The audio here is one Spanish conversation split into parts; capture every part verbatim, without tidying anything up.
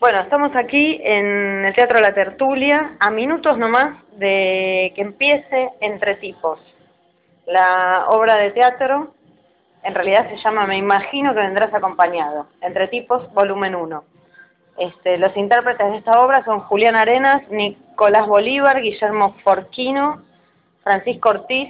Bueno, estamos aquí en el Teatro La Tertulia, a minutos nomás de que empiece Entre Tipos. La obra de teatro, en realidad se llama Me imagino que vendrás acompañado, Entre Tipos, volumen uno. Este, los intérpretes de esta obra son Julián Arenas, Nicolás Bolívar, Guillermo Forquino, Francisco Ortiz,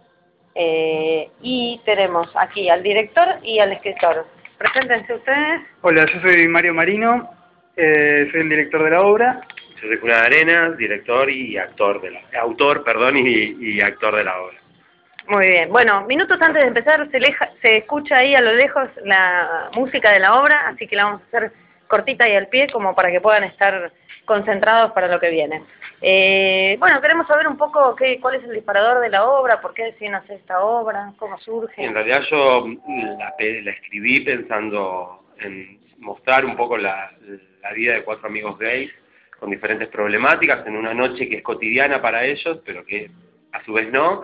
eh, y tenemos aquí al director y al escritor. Preséntense ustedes. Hola, yo soy Mario Marino, eh, soy el director de la obra. Yo soy Julián Arenas, director y actor de la, autor, perdón, y, y actor de la obra. Muy bien. Bueno, minutos antes de empezar se, leja, se escucha ahí a lo lejos la música de la obra, así que la vamos a hacer cortita y al pie como para que puedan estar concentrados para lo que viene. Eh, bueno, queremos saber un poco qué, cuál es el disparador de la obra, por qué deciden hacer esta obra, cómo surge. En realidad yo la, la escribí pensando en mostrar un poco la, la vida de cuatro amigos gays con diferentes problemáticas en una noche que es cotidiana para ellos, pero que a su vez no.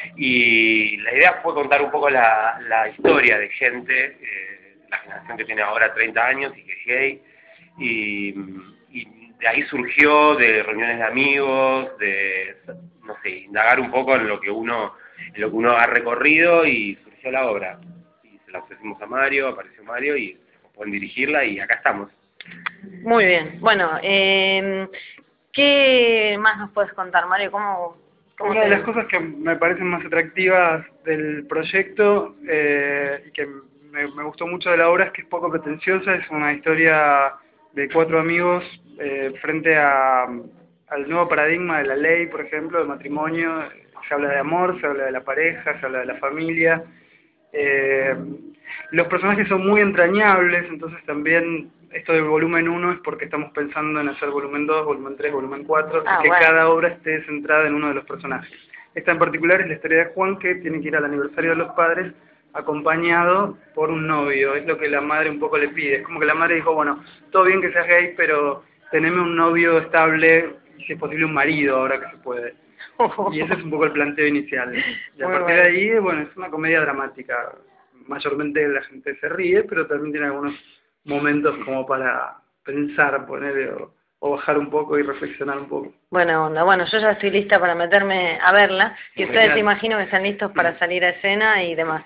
Y la idea fue contar un poco la, la historia de gente, eh, la generación que tiene ahora treinta años y que es gay, y, y de ahí surgió de reuniones de amigos, de, no sé, indagar un poco en lo que uno, en lo que uno ha recorrido, y surgió la obra. Y se la ofrecimos a Mario, apareció Mario, y pueden dirigirla, y acá estamos. Muy bien. Bueno, eh, ¿qué más nos puedes contar, Mario? ¿Cómo, cómo Una te... de las cosas que me parecen más atractivas del proyecto eh, y que me, me gustó mucho de la obra es que es poco pretenciosa, es una historia de cuatro amigos eh, frente a, al nuevo paradigma de la ley, por ejemplo, del matrimonio. Se habla de amor, se habla de la pareja, se habla de la familia. Eh, los personajes son muy entrañables, entonces también esto del volumen uno es porque estamos pensando en hacer volumen dos, volumen tres, volumen cuatro, ah, y que bueno. cada obra esté centrada en uno de los personajes. Esta en particular es la historia de Juan, que tiene que ir al aniversario de los padres acompañado por un novio. Es lo que la madre un poco le pide. Es como que la madre dijo, bueno, todo bien que seas gay, pero teneme un novio estable y si es posible un marido ahora que se puede. Y ese es un poco el planteo inicial. Y a Muy partir bueno. de ahí, bueno, es una comedia dramática. Mayormente la gente se ríe, pero también tiene algunos momentos como para pensar, poner o, o bajar un poco y reflexionar un poco. Buena onda. Bueno, yo ya estoy lista para meterme a verla, y ustedes Genial. se imagino que están listos para salir a escena y demás.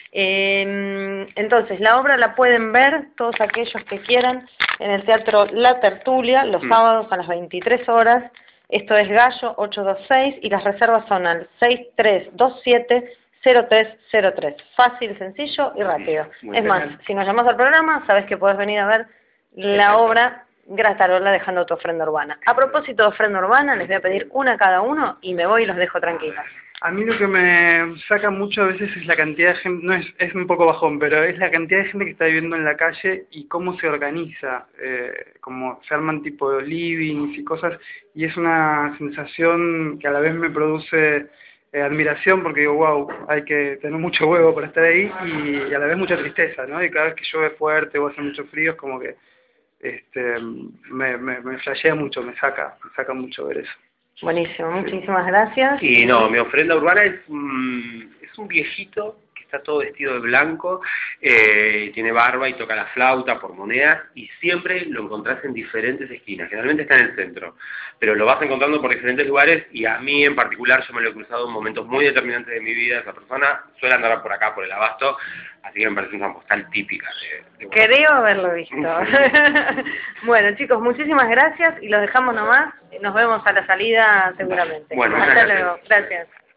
Eh, entonces, la obra la pueden ver todos aquellos que quieran en el Teatro La Tertulia los Mm. sábados a las veintitrés horas. Esto es Gallo ocho dos seis y las reservas son al seis tres dos siete cero tres cero tres. Fácil, sencillo y rápido. Muy es más, genial. si nos llamas al programa, sabes que puedes venir a ver la Exacto. obra Gratarola dejando tu ofrenda urbana. A propósito de ofrenda urbana, les voy a pedir una a cada uno y me voy y los dejo tranquilos. A mí lo que me saca mucho a veces es la cantidad de gente, no es, es un poco bajón, pero es la cantidad de gente que está viviendo en la calle y cómo se organiza, eh, como se arman tipo de livings y cosas, y es una sensación que a la vez me produce eh, admiración, porque digo, wow, hay que tener mucho huevo para estar ahí, y, y a la vez mucha tristeza, ¿no? Y cada vez que llueve fuerte o hace mucho frío es como que este me, me, me flashea mucho, me saca, me saca mucho ver eso. Buenísimo, muchísimas gracias. Y no, mi ofrenda urbana es, mm, es un viejito que está todo vestido de blanco, eh, tiene barba y toca la flauta por monedas, y siempre lo encontrás en diferentes esquinas. Generalmente está en el centro, pero lo vas encontrando por diferentes lugares, y a mí en particular yo me lo he cruzado en momentos muy determinantes de mi vida. Esa persona suele andar por acá, por el Abasto, así que me parece una postal típica de, de Creo haberlo visto. Bueno, chicos, muchísimas gracias y los dejamos nomás. Nos vemos a la salida seguramente. Bueno, Hasta gracias. luego. Gracias.